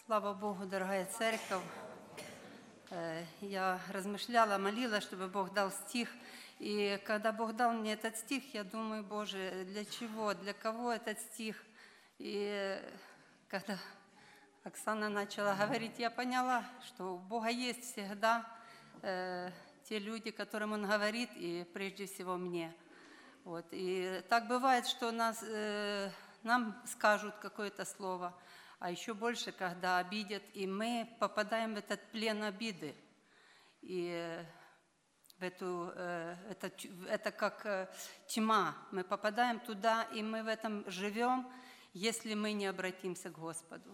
Слава Богу, дорогая церковь. Я размышляла, молилась, чтобы Бог дал стих. И когда Бог дал мне этот стих, я думаю, Боже, для чего, для кого этот стих? И когда Оксана начала говорить, я поняла, что у Бога есть всегда те люди, которым Он говорит, и прежде всего мне. Вот. И так бывает, что нам скажут какое-то слово, а еще больше, когда обидят, и мы попадаем в этот плен обиды. И это как тьма. Мы попадаем туда, и мы в этом живем, если мы не обратимся к Господу.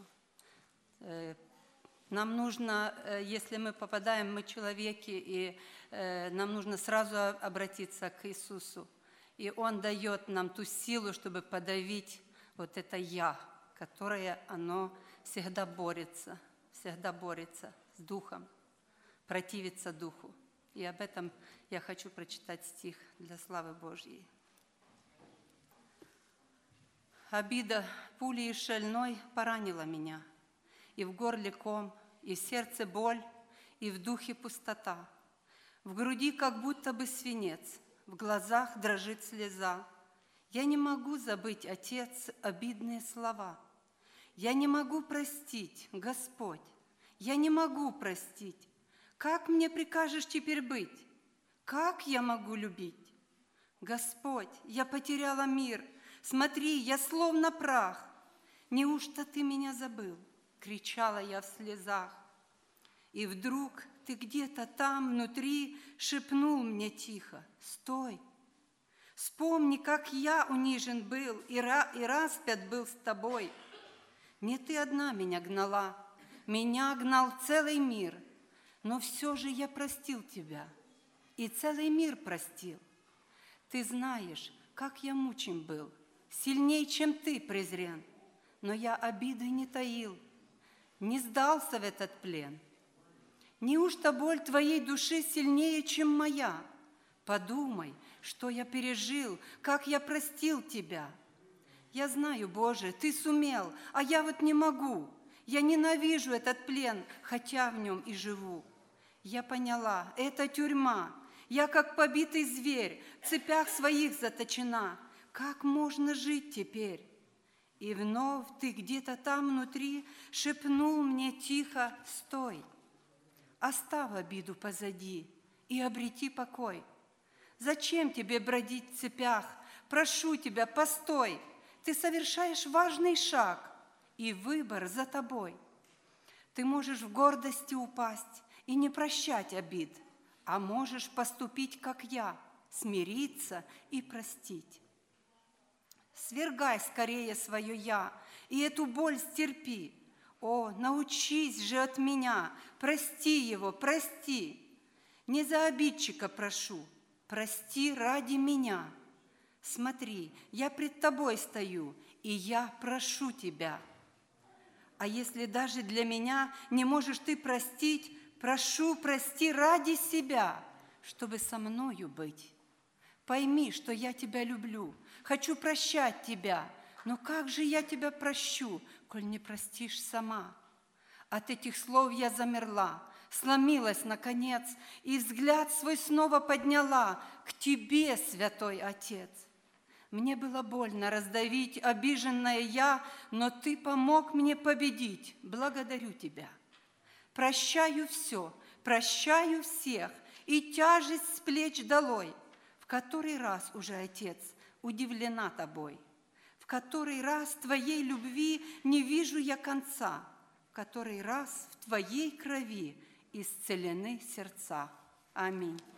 Нам нужно, если мы попадаем, мы человеки, и нам нужно сразу обратиться к Иисусу. И Он дает нам ту силу, чтобы подавить вот это «я», которое оно всегда борется с Духом, противится Духу. И об этом я хочу прочитать стих для славы Божьей. Обида пулей шальной поранила меня, и в горле ком, и в сердце боль, и в духе пустота. В груди как будто бы свинец, в глазах дрожит слеза. Я не могу забыть, Отец, обидные слова. Я не могу простить, Господь, я не могу простить. Как мне прикажешь теперь быть? Как я могу любить? Господь, я потеряла мир. Смотри, я словно прах. Неужто ты меня забыл? Кричала я в слезах. И вдруг ты где-то там внутри шепнул мне тихо: стой! Вспомни, как я унижен был и распят был с тобой. Не ты одна меня гнала, меня гнал целый мир, но все же я простил тебя, и целый мир простил. Ты знаешь, как я мучим был, сильней, чем ты презрен, но я обиды не таил, не сдался в этот плен. Неужто боль твоей души сильнее, чем моя? Подумай, что я пережил, как я простил тебя. Я знаю, Боже, ты сумел, а я вот не могу. Я ненавижу этот плен, хотя в нем и живу. Я поняла, это тюрьма. Я как побитый зверь, в цепях своих заточена. Как можно жить теперь? И вновь ты где-то там внутри шепнул мне тихо: стой! Оставь обиду позади и обрети покой. Зачем тебе бродить в цепях? Прошу тебя, постой! Ты совершаешь важный шаг, и выбор за тобой. Ты можешь в гордости упасть и не прощать обид, а можешь поступить, как я, смириться и простить. Свергай скорее свое «я» и эту боль стерпи. О, научись же от меня, прости его, прости. Не за обидчика прошу, прости ради меня. Смотри, я пред тобой стою, и я прошу тебя. А если даже для меня не можешь ты простить, прошу, прости ради себя, чтобы со мною быть. Пойми, что я тебя люблю, хочу прощать тебя, но как же я тебя прощу, коль не простишь сама? От этих слов я замерла, сломилась наконец, и взгляд свой снова подняла к тебе, Святой Отец. Мне было больно раздавить обиженное я, но ты помог мне победить. Благодарю тебя. Прощаю все, прощаю всех, и тяжесть с плеч долой. В который раз уже, Отец, удивлена тобой. В который раз твоей любви не вижу я конца. В который раз в твоей крови исцелены сердца. Аминь.